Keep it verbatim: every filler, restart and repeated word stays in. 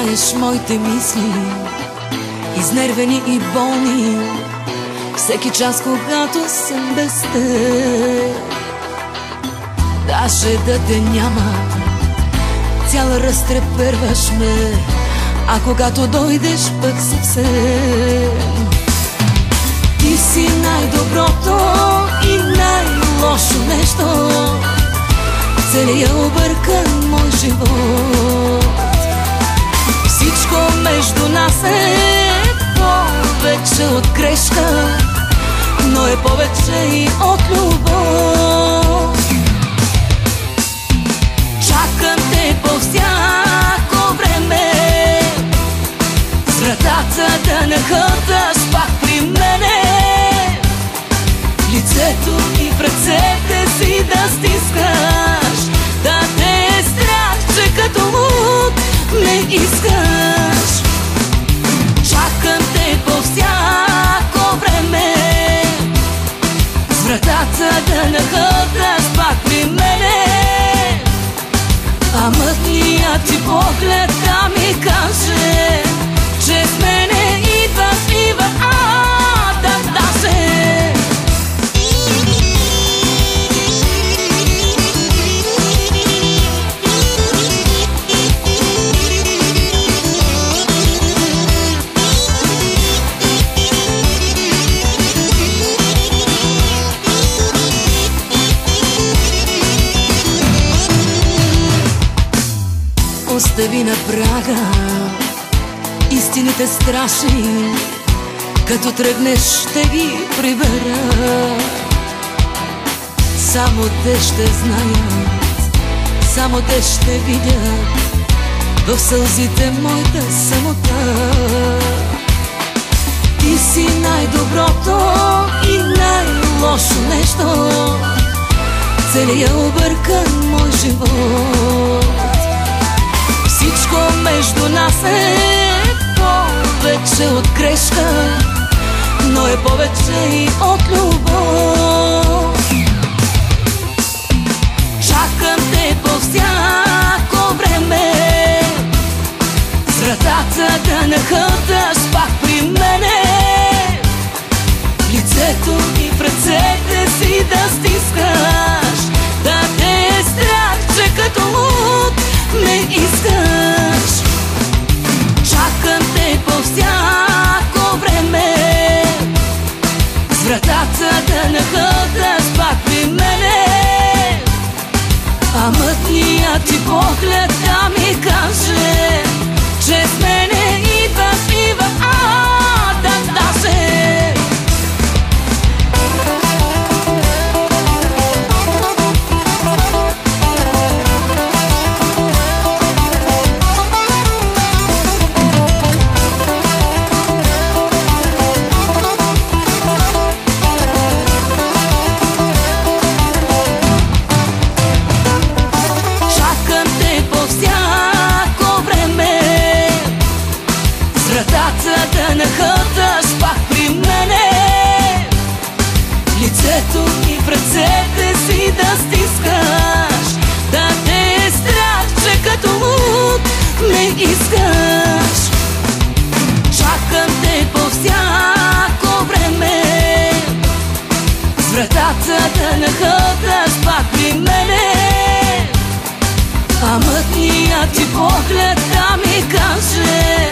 знаеш моите мисли, изнервени и болни, всеки час, когато съм без теб. Даже да те няма, цяла разтреперваш ме, а когато дойдеш пък съвсем. Ти си най-доброто и най-лошо нещо, целият объркан мой живот. Всичко между нас е повече от грешка, но е повече и от любов. Чакам те по всяко време, с вратата да не хълташ пак при мене, лицето ми в ръцете си да стискаш, да те е страх, че като луд ме искаш. Чакам те по всяко време, с вратата да не хълташ пак при мене, а мътният ти поглед да ми каже, че с мене идваш и в ада даже. Остави на прага истините страшни, като тръгнеш ще ги прибера. Само те ще знаят, само те ще видят в сълзите моята самота. Ти си най-доброто и най-лошо нещо, целият объркан мой живот. Всичко между нас е повече от грешка, но е повече и от любов. Чакам те по всяко време, с вратата да не хълташ пак при мене, лицето ми в ръцете си да стискаш, да те е страх, че като луд ме искаш. Чакам те по всяко време, с вратата да не хълташ пак при мене, а мътният ти поглед да ми каже, че с мене идваш и в ада даже. Да не хълташ пак при мене, лицето ми в ръцете си да стискаш, да те е страх, че като луд ме искаш. Чакам те по всяко време, с вратата да не хълташ пак при мене, а мътният ти поглед да ми каже,